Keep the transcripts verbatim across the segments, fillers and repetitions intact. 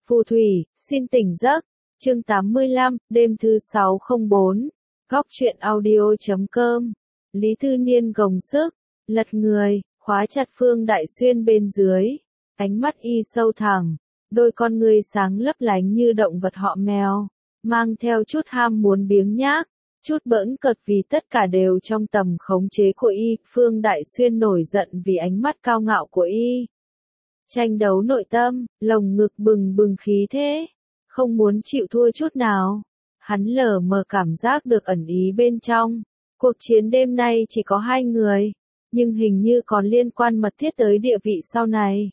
Phù thủy, xin tỉnh giấc. Chương tám mươi lăm, đêm thứ sáu không bốn. Góc truyện audio chấm com. Lý Thư Niên gồng sức, lật người, khóa chặt Phương Đại Xuyên bên dưới. Ánh mắt y sâu thẳm, đôi con ngươi sáng lấp lánh như động vật họ mèo, mang theo chút ham muốn biếng nhác, chút bỡn cợt vì tất cả đều trong tầm khống chế của y. Phương Đại Xuyên nổi giận vì ánh mắt cao ngạo của y. Tranh đấu nội tâm, lồng ngực bừng bừng khí thế, không muốn chịu thua chút nào. Hắn lờ mờ cảm giác được ẩn ý bên trong. Cuộc chiến đêm nay chỉ có hai người, nhưng hình như còn liên quan mật thiết tới địa vị sau này.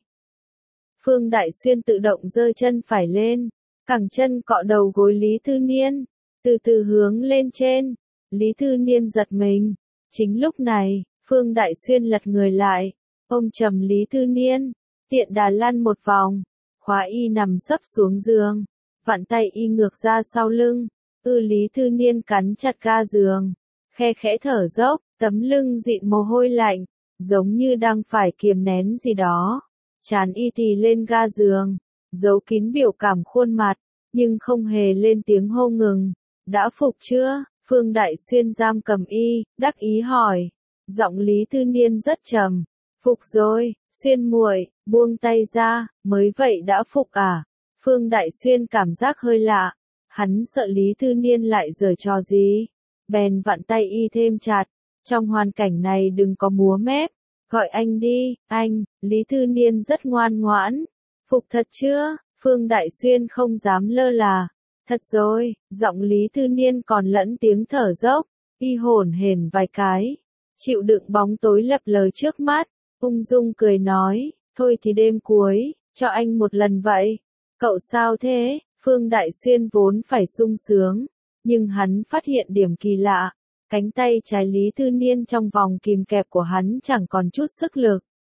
Phương Đại Xuyên tự động giơ chân phải lên, cẳng chân cọ đầu gối Lý Thư Niên, từ từ hướng lên trên. Lý Thư Niên giật mình. Chính lúc này, Phương Đại Xuyên lật người lại, ôm chầm Lý Thư Niên, tiện đà lăn một vòng, khóa y nằm sấp xuống giường, vặn tay y ngược ra sau lưng. Ư Lý Thư Niên cắn chặt ga giường, khe khẽ thở dốc, tấm lưng dịn mồ hôi lạnh, giống như đang phải kiềm nén gì đó. Trán y tì lên ga giường, giấu kín biểu cảm khuôn mặt, nhưng không hề lên tiếng hô ngừng. Đã phục chưa? Phương Đại Xuyên giam cầm y, đắc ý hỏi. Giọng Lý Thư Niên rất trầm. Phục rồi, Xuyên muội, buông tay ra, mới vậy đã phục à? Phương Đại Xuyên cảm giác hơi lạ, hắn sợ Lý Thư Niên lại giở trò gì, bèn vặn tay y thêm chặt. Trong hoàn cảnh này đừng có múa mép, gọi anh đi, anh. Lý Thư Niên rất ngoan ngoãn. Phục thật chưa? Phương Đại Xuyên không dám lơ là. Thật rồi, giọng Lý Thư Niên còn lẫn tiếng thở dốc, y hổn hển vài cái, chịu đựng bóng tối lập lờ trước mắt, ung dung cười nói, thôi thì đêm cuối, cho anh một lần vậy. Cậu sao thế? Phương Đại Xuyên vốn phải sung sướng, nhưng hắn phát hiện điểm kỳ lạ, cánh tay trái Lý Thư Niên trong vòng kìm kẹp của hắn chẳng còn chút sức lực.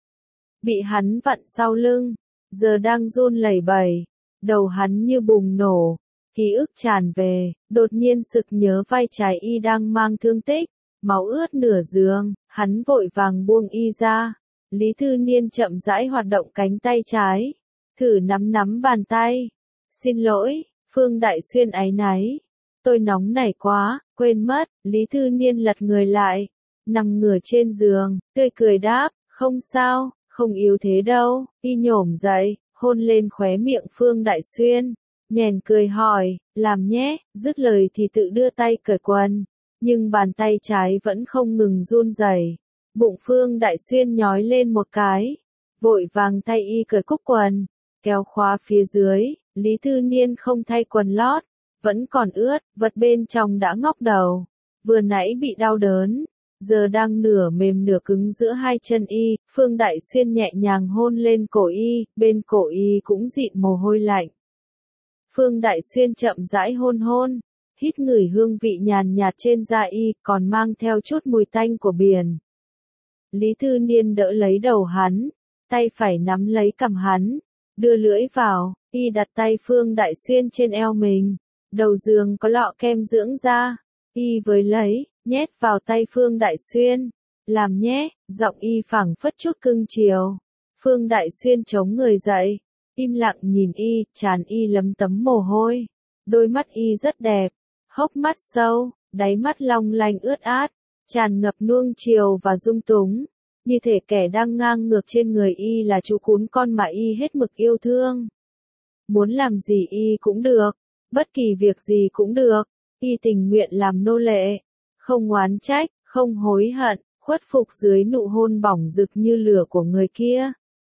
Bị hắn vặn sau lưng, giờ đang run lẩy bẩy, đầu hắn như bùng nổ. Ký ức tràn về, đột nhiên sực nhớ vai trái y đang mang thương tích, máu ướt nửa giường, hắn vội vàng buông y ra. Lý Thư Niên chậm rãi hoạt động cánh tay trái, thử nắm nắm bàn tay. Xin lỗi, Phương Đại Xuyên áy náy. Tôi nóng nảy quá, quên mất. Lý Thư Niên lật người lại, nằm ngửa trên giường, tươi cười đáp, không sao, không yếu thế đâu. Y nhổm dậy, hôn lên khóe miệng Phương Đại Xuyên. Nhèn cười hỏi, làm nhé, dứt lời thì tự đưa tay cởi quần, nhưng bàn tay trái vẫn không ngừng run rẩy. Bụng Phương Đại Xuyên nhói lên một cái, vội vàng thay y cởi cúc quần, kéo khóa phía dưới. Lý Thư Niên không thay quần lót, vẫn còn ướt, vật bên trong đã ngóc đầu, vừa nãy bị đau đớn, giờ đang nửa mềm nửa cứng giữa hai chân y. Phương Đại Xuyên nhẹ nhàng hôn lên cổ y, bên cổ y cũng dịn mồ hôi lạnh. Phương Đại Xuyên chậm rãi hôn hôn, hít ngửi hương vị nhàn nhạt trên da y, còn mang theo chút mùi tanh của biển. Lý Thư Niên đỡ lấy đầu hắn, tay phải nắm lấy cằm hắn, đưa lưỡi vào, y đặt tay Phương Đại Xuyên trên eo mình. Đầu giường có lọ kem dưỡng da, y với lấy, nhét vào tay Phương Đại Xuyên. Làm nhé, giọng y phảng phất chút cưng chiều. Phương Đại Xuyên chống người dậy, im lặng nhìn y, trán y lấm tấm mồ hôi. Đôi mắt y rất đẹp, hốc mắt sâu, đáy mắt long lanh ướt át, tràn ngập nuông chiều và dung túng. Như thể kẻ đang ngang ngược trên người y là chú cún con mà y hết mực yêu thương. Muốn làm gì y cũng được, bất kỳ việc gì cũng được, y tình nguyện làm nô lệ, không oán trách, không hối hận, khuất phục dưới nụ hôn bỏng rực như lửa của người kia.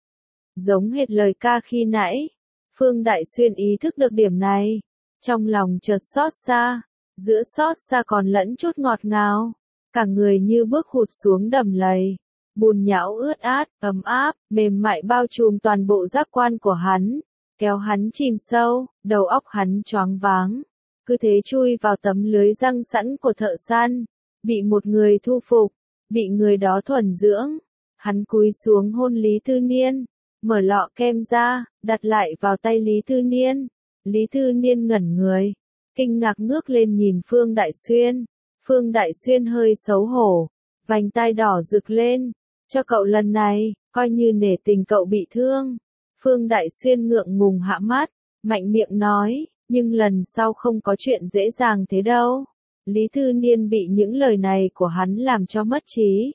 Giống hệt lời ca khi nãy, Phương Đại Xuyên ý thức được điểm này, trong lòng chợt xót xa, giữa xót xa còn lẫn chút ngọt ngào, cả người như bước hụt xuống đầm lầy, bùn nhão ướt át, ấm áp, mềm mại bao trùm toàn bộ giác quan của hắn, kéo hắn chìm sâu, đầu óc hắn choáng váng, cứ thế chui vào tấm lưới răng sẵn của thợ săn, bị một người thu phục, bị người đó thuần dưỡng. Hắn cúi xuống hôn Lý Thư Niên, mở lọ kem ra, đặt lại vào tay Lý Thư Niên. Lý Thư Niên ngẩn người, kinh ngạc ngước lên nhìn Phương Đại Xuyên. Phương Đại Xuyên hơi xấu hổ, vành tai đỏ rực lên, cho cậu lần này, coi như nể tình cậu bị thương. Phương Đại Xuyên ngượng ngùng hạ mắt, mạnh miệng nói, nhưng lần sau không có chuyện dễ dàng thế đâu. Lý Thư Niên bị những lời này của hắn làm cho mất trí.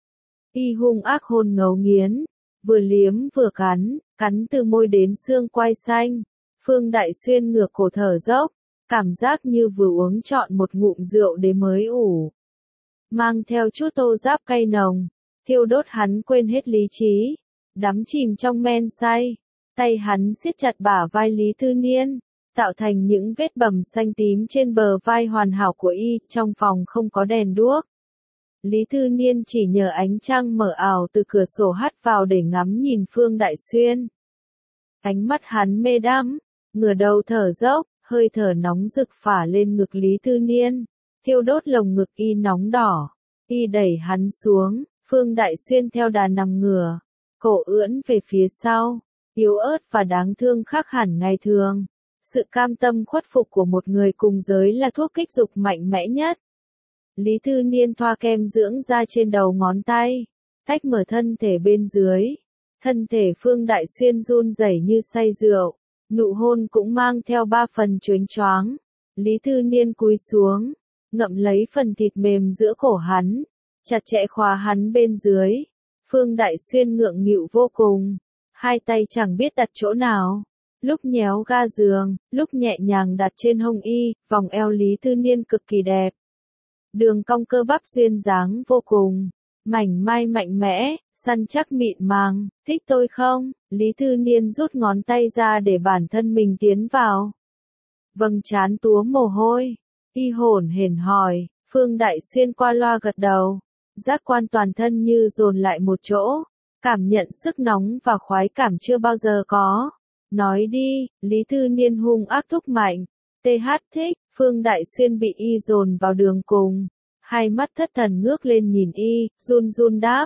Y hung ác hôn ngấu nghiến, vừa liếm vừa cắn, cắn từ môi đến xương quai xanh. Phương Đại Xuyên ngửa cổ thở dốc, cảm giác như vừa uống trọn một ngụm rượu đế mới ủ. Mang theo chút tô giáp cay nồng, thiêu đốt hắn quên hết lý trí, đắm chìm trong men say. Tay hắn siết chặt bả vai Lý Thư Niên, tạo thành những vết bầm xanh tím trên bờ vai hoàn hảo của y, trong phòng không có đèn đuốc. Lý Thư Niên chỉ nhờ ánh trăng mở ảo từ cửa sổ hắt vào để ngắm nhìn Phương Đại Xuyên. Ánh mắt hắn mê đắm, ngửa đầu thở dốc, hơi thở nóng rực phả lên ngực Lý Thư Niên, thiêu đốt lồng ngực y nóng đỏ. Y đẩy hắn xuống, Phương Đại Xuyên theo đà nằm ngửa, cổ ưỡn về phía sau, yếu ớt và đáng thương khác hẳn ngày thường. Sự cam tâm khuất phục của một người cùng giới là thuốc kích dục mạnh mẽ nhất. Lý Thư Niên thoa kem dưỡng da trên đầu ngón tay, tách mở thân thể bên dưới. Thân thể Phương Đại Xuyên run rẩy như say rượu, nụ hôn cũng mang theo ba phần chónh choáng. Lý Thư Niên cúi xuống, ngậm lấy phần thịt mềm giữa cổ hắn, chặt chẽ khóa hắn bên dưới. Phương Đại Xuyên ngượng nghịu vô cùng, hai tay chẳng biết đặt chỗ nào. Lúc nhéo ga giường, lúc nhẹ nhàng đặt trên hông y, vòng eo Lý Thư Niên cực kỳ đẹp. Đường cong cơ bắp duyên dáng vô cùng, mảnh mai mạnh mẽ, săn chắc mịn màng, thích tôi không? Lý Thư Niên rút ngón tay ra để bản thân mình tiến vào. Vầng trán túa mồ hôi, y hổn hển hỏi, Phương Đại Xuyên qua loa gật đầu, giác quan toàn thân như dồn lại một chỗ, cảm nhận sức nóng và khoái cảm chưa bao giờ có. Nói đi, Lý Thư Niên hung ác thúc mạnh. tê hát thích, Phương Đại Xuyên bị y dồn vào đường cùng. Hai mắt thất thần ngước lên nhìn y, run run đáp.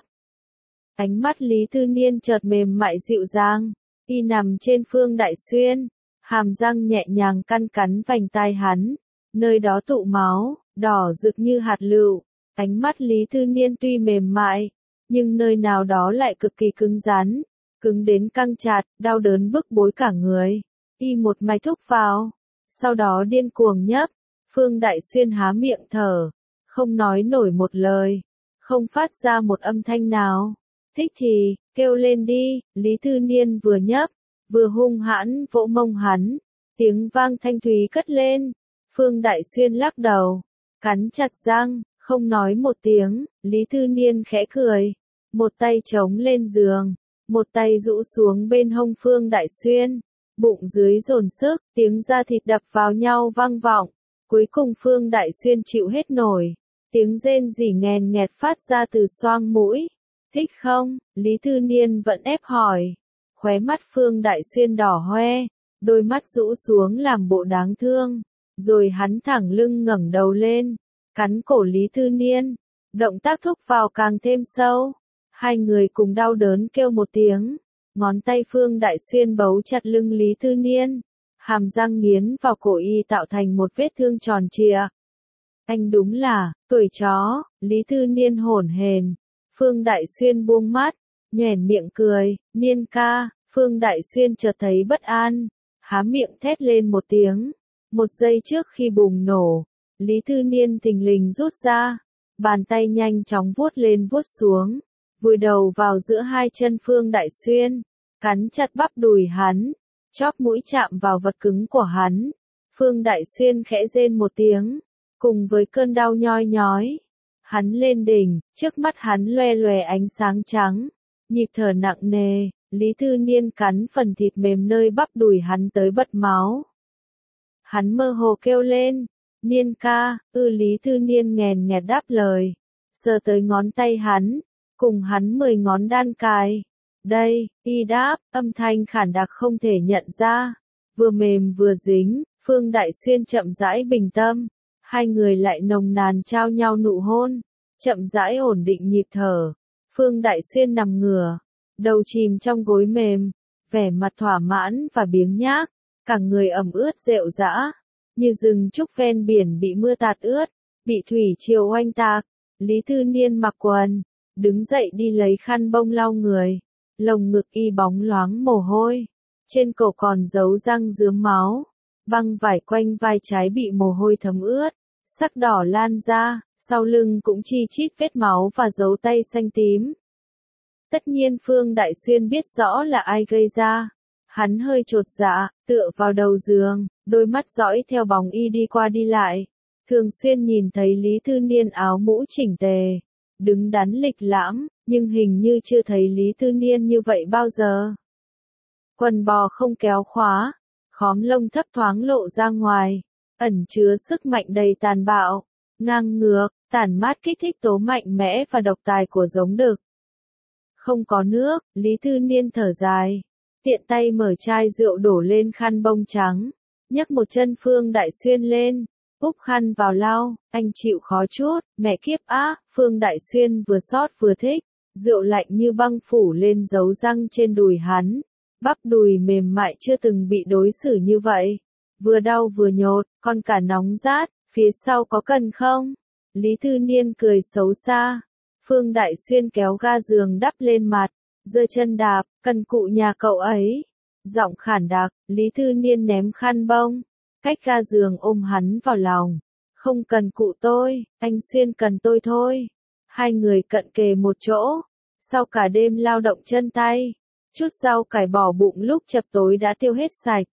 Ánh mắt Lý Thư Niên chợt mềm mại dịu dàng. Y nằm trên Phương Đại Xuyên, hàm răng nhẹ nhàng căn cắn vành tai hắn. Nơi đó tụ máu, đỏ rực như hạt lựu. Ánh mắt Lý Thư Niên tuy mềm mại, nhưng nơi nào đó lại cực kỳ cứng rắn. Cứng đến căng chặt, đau đớn bức bối cả người. Y một mạch thúc vào, sau đó điên cuồng nhấp. Phương Đại Xuyên há miệng thở, không nói nổi một lời, không phát ra một âm thanh nào. Thích thì, kêu lên đi. Lý Thư Niên vừa nhấp, vừa hung hãn vỗ mông hắn. Tiếng vang thanh thúy cất lên. Phương Đại Xuyên lắc đầu, cắn chặt răng, không nói một tiếng. Lý Thư Niên khẽ cười, một tay chống lên giường, một tay rũ xuống bên hông Phương Đại Xuyên, bụng dưới dồn sức, tiếng da thịt đập vào nhau vang vọng. Cuối cùng Phương Đại Xuyên chịu hết nổi, tiếng rên rỉ nghèn nghẹt phát ra từ xoang mũi. Thích không? Lý Thư Niên vẫn ép hỏi. Khóe mắt Phương Đại Xuyên đỏ hoe, đôi mắt rũ xuống làm bộ đáng thương, rồi hắn thẳng lưng ngẩng đầu lên, cắn cổ Lý Thư Niên, động tác thúc vào càng thêm sâu. Hai người cùng đau đớn kêu một tiếng, ngón tay Phương Đại Xuyên bấu chặt lưng Lý Thư Niên, hàm răng nghiến vào cổ y tạo thành một vết thương tròn trịa. Anh đúng là, tuổi chó. Lý Thư Niên hổn hển. Phương Đại Xuyên buông mắt, nhoẻn miệng cười, Niên ca. Phương Đại Xuyên chợt thấy bất an, há miệng thét lên một tiếng. Một giây trước khi bùng nổ, Lý Thư Niên thình lình rút ra, bàn tay nhanh chóng vuốt lên vuốt xuống, vùi đầu vào giữa hai chân Phương Đại Xuyên, cắn chặt bắp đùi hắn, chóp mũi chạm vào vật cứng của hắn. Phương Đại Xuyên khẽ rên một tiếng, cùng với cơn đau nhoi nhói, hắn lên đỉnh, trước mắt hắn loe loe ánh sáng trắng, nhịp thở nặng nề. Lý Thư Niên cắn phần thịt mềm nơi bắp đùi hắn tới bật máu. Hắn mơ hồ kêu lên, Niên ca. Ư Lý Thư Niên nghèn nghẹt đáp lời, sờ tới ngón tay hắn, cùng hắn mười ngón đan cài. Đây, y đáp, âm thanh khản đặc không thể nhận ra, vừa mềm vừa dính. Phương Đại Xuyên chậm rãi bình tâm, hai người lại nồng nàn trao nhau nụ hôn, chậm rãi ổn định nhịp thở. Phương Đại Xuyên nằm ngửa, đầu chìm trong gối mềm, vẻ mặt thỏa mãn và biếng nhác, cả người ẩm ướt rệu rã, như rừng trúc ven biển bị mưa tạt ướt, bị thủy triều oanh tạc. Lý Thư Niên mặc quần, đứng dậy đi lấy khăn bông lau người, lồng ngực y bóng loáng mồ hôi, trên cổ còn dấu răng rướm máu, băng vải quanh vai trái bị mồ hôi thấm ướt, sắc đỏ lan ra, sau lưng cũng chi chít vết máu và dấu tay xanh tím. Tất nhiên Phương Đại Xuyên biết rõ là ai gây ra. Hắn hơi chột dạ, tựa vào đầu giường, đôi mắt dõi theo bóng y đi qua đi lại. Thường xuyên nhìn thấy Lý Thư Niên áo mũ chỉnh tề, đứng đắn lịch lãm, nhưng hình như chưa thấy Lý Thư Niên như vậy bao giờ. Quần bò không kéo khóa, khóm lông thấp thoáng lộ ra ngoài, ẩn chứa sức mạnh đầy tàn bạo, ngang ngược, tản mát kích thích tố mạnh mẽ và độc tài của giống đực. Không có nước, Lý Thư Niên thở dài, tiện tay mở chai rượu đổ lên khăn bông trắng, nhấc một chân Phương Đại Xuyên lên, úp khăn vào lau, anh chịu khó chút, mẹ kiếp á, Phương Đại Xuyên vừa xót vừa thích, rượu lạnh như băng phủ lên dấu răng trên đùi hắn, bắp đùi mềm mại chưa từng bị đối xử như vậy, vừa đau vừa nhột, còn cả nóng rát, phía sau có cần không? Lý Thư Niên cười xấu xa, Phương Đại Xuyên kéo ga giường đắp lên mặt, giơ chân đạp, cần cụ nhà cậu ấy. Giọng khản đặc, Lý Thư Niên ném khăn bông, cách ga giường ôm hắn vào lòng. Không cần cụ tôi, anh Xuyên cần tôi thôi. Hai người cận kề một chỗ, sau cả đêm lao động chân tay, chút rau cải bỏ bụng lúc chập tối đã tiêu hết sạch.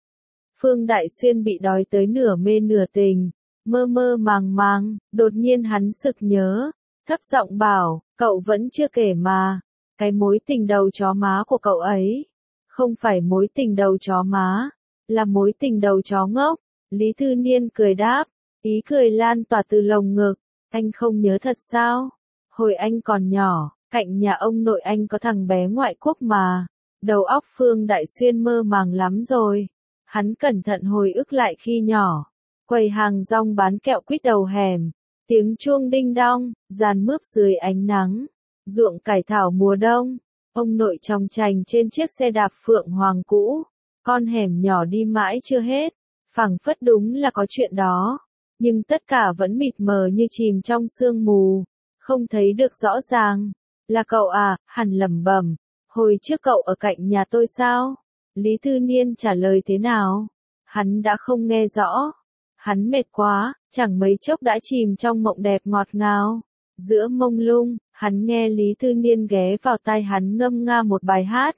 Phương Đại Xuyên bị đói tới nửa mê nửa tình, mơ mơ màng màng, đột nhiên hắn sực nhớ, thấp giọng bảo, cậu vẫn chưa kể mà. Cái mối tình đầu chó má của cậu ấy, không phải mối tình đầu chó má, là mối tình đầu chó ngốc. Lý Thư Niên cười đáp, ý cười lan tỏa từ lồng ngực, anh không nhớ thật sao? Hồi anh còn nhỏ, cạnh nhà ông nội anh có thằng bé ngoại quốc mà. Đầu óc Phương Đại Xuyên mơ màng lắm rồi. Hắn cẩn thận hồi ức lại khi nhỏ, quầy hàng rong bán kẹo quýt đầu hẻm, tiếng chuông đinh đong, dàn mướp dưới ánh nắng. Ruộng cải thảo mùa đông, ông nội tròng trành trên chiếc xe đạp phượng hoàng cũ, con hẻm nhỏ đi mãi chưa hết, phảng phất đúng là có chuyện đó, nhưng tất cả vẫn mịt mờ như chìm trong sương mù, không thấy được rõ ràng. Là cậu à? Hắn lẩm bẩm, hồi trước cậu ở cạnh nhà tôi sao? Lý Thư Niên trả lời thế nào? Hắn đã không nghe rõ, hắn mệt quá, chẳng mấy chốc đã chìm trong mộng đẹp ngọt ngào. Giữa mông lung, hắn nghe Lý Thư Niên ghé vào tai hắn ngâm nga một bài hát.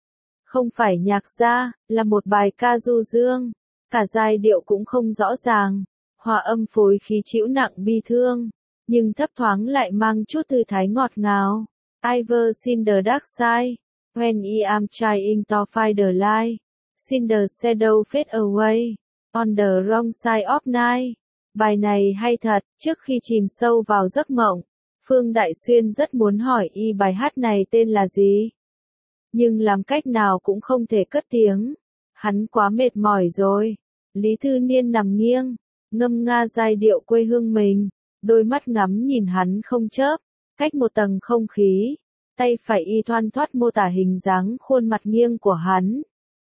Không phải nhạc gia, là một bài ca du dương. Cả giai điệu cũng không rõ ràng, hòa âm phối khí trĩu nặng bi thương, nhưng thấp thoáng lại mang chút thư thái ngọt ngào. I've seen the dark side, when I am trying to find the light, seen the shadow fade away, on the wrong side of night. Bài này hay thật, trước khi chìm sâu vào giấc mộng, Phương Đại Xuyên rất muốn hỏi y bài hát này tên là gì. Nhưng làm cách nào cũng không thể cất tiếng. Hắn quá mệt mỏi rồi. Lý Thư Niên nằm nghiêng, ngâm nga giai điệu quê hương mình, đôi mắt ngắm nhìn hắn không chớp, cách một tầng không khí, tay phải y thoăn thoắt mô tả hình dáng khuôn mặt nghiêng của hắn.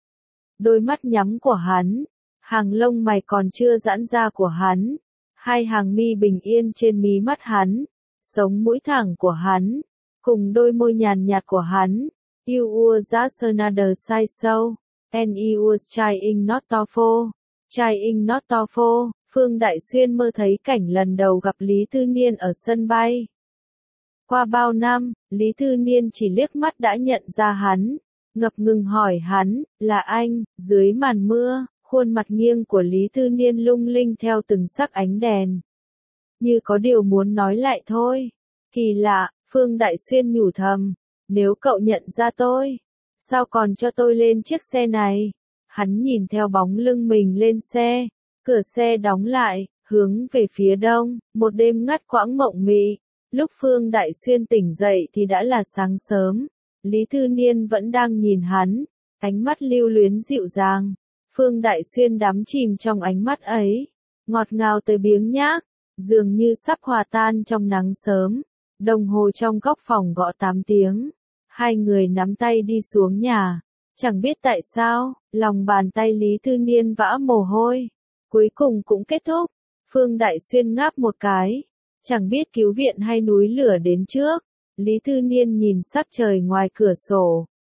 Đôi mắt nhắm của hắn, hàng lông mày còn chưa giãn ra của hắn, hai hàng mi bình yên trên mí mắt hắn, sống mũi thẳng của hắn, cùng đôi môi nhàn nhạt của hắn. You were just another side show, and you was trying not to fall, trying not to fall. Phương Đại Xuyên mơ thấy cảnh lần đầu gặp Lý Thư Niên ở sân bay. Qua bao năm, Lý Thư Niên chỉ liếc mắt đã nhận ra hắn, ngập ngừng hỏi hắn, là anh? Dưới màn mưa, khuôn mặt nghiêng của Lý Thư Niên lung linh theo từng sắc ánh đèn. Như có điều muốn nói lại thôi. Kỳ lạ, Phương Đại Xuyên nhủ thầm, nếu cậu nhận ra tôi, sao còn cho tôi lên chiếc xe này? Hắn nhìn theo bóng lưng mình lên xe, cửa xe đóng lại, hướng về phía đông, một đêm ngắt quãng mộng mị. Lúc Phương Đại Xuyên tỉnh dậy thì đã là sáng sớm. Lý Thư Niên vẫn đang nhìn hắn, ánh mắt lưu luyến dịu dàng. Phương Đại Xuyên đắm chìm trong ánh mắt ấy, ngọt ngào tới biếng nhác, dường như sắp hòa tan trong nắng sớm. Đồng hồ trong góc phòng gõ tám tiếng. Hai người nắm tay đi xuống nhà. Chẳng biết tại sao, lòng bàn tay Lý Thư Niên vã mồ hôi. Cuối cùng cũng kết thúc. Phương Đại Xuyên ngáp một cái. Chẳng biết cứu viện hay núi lửa đến trước. Lý Thư Niên nhìn sắc trời ngoài cửa sổ.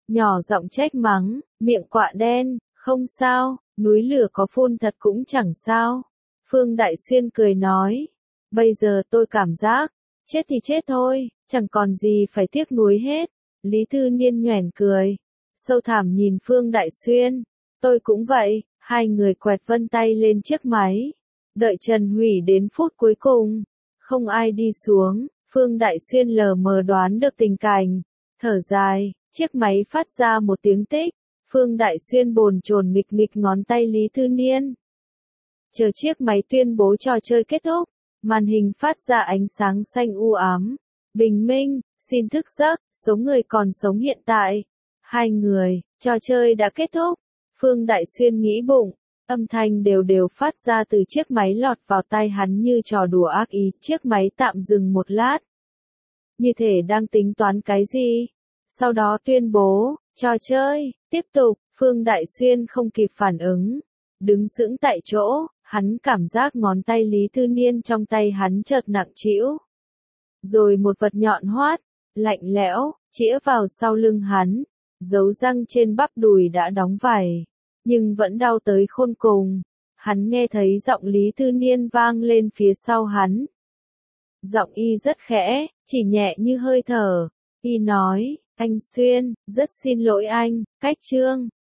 nhỏ giọng trách mắng, miệng quạ đen, không sao, núi lửa có phun thật cũng chẳng sao. Phương Đại Xuyên cười nói, bây giờ tôi cảm giác, chết thì chết thôi, chẳng còn gì phải tiếc nuối hết. Lý Thư Niên nhoẻn cười, sâu thẳm nhìn Phương Đại Xuyên, tôi cũng vậy, hai người quẹt vân tay lên chiếc máy. Đợi Trần Hủy đến phút cuối cùng, không ai đi xuống, Phương Đại Xuyên lờ mờ đoán được tình cảnh, thở dài, chiếc máy phát ra một tiếng tích, Phương Đại Xuyên bồn chồn nghịch nghịch ngón tay Lý Thư Niên. Chờ chiếc máy tuyên bố trò chơi kết thúc, màn hình phát ra ánh sáng xanh u ám. Bình minh, xin thức giấc, số người còn sống hiện tại. Hai người, trò chơi đã kết thúc. Phương Đại Xuyên nghĩ bụng, âm thanh đều đều phát ra từ chiếc máy lọt vào tai hắn như trò đùa ác ý. Chiếc máy tạm dừng một lát. Như thể đang tính toán cái gì. Sau đó tuyên bố, trò chơi, tiếp tục. Phương Đại Xuyên không kịp phản ứng. Đứng sững tại chỗ, hắn cảm giác ngón tay Lý Thư Niên trong tay hắn chợt nặng trĩu. Rồi một vật nhọn hoắt, lạnh lẽo, chĩa vào sau lưng hắn. Dấu răng trên bắp đùi đã đóng vảy, nhưng vẫn đau tới khôn cùng. Hắn nghe thấy giọng Lý Thư Niên vang lên phía sau hắn. Giọng y rất khẽ, chỉ nhẹ như hơi thở. Y nói, anh Xuyên, rất xin lỗi anh, cách chương.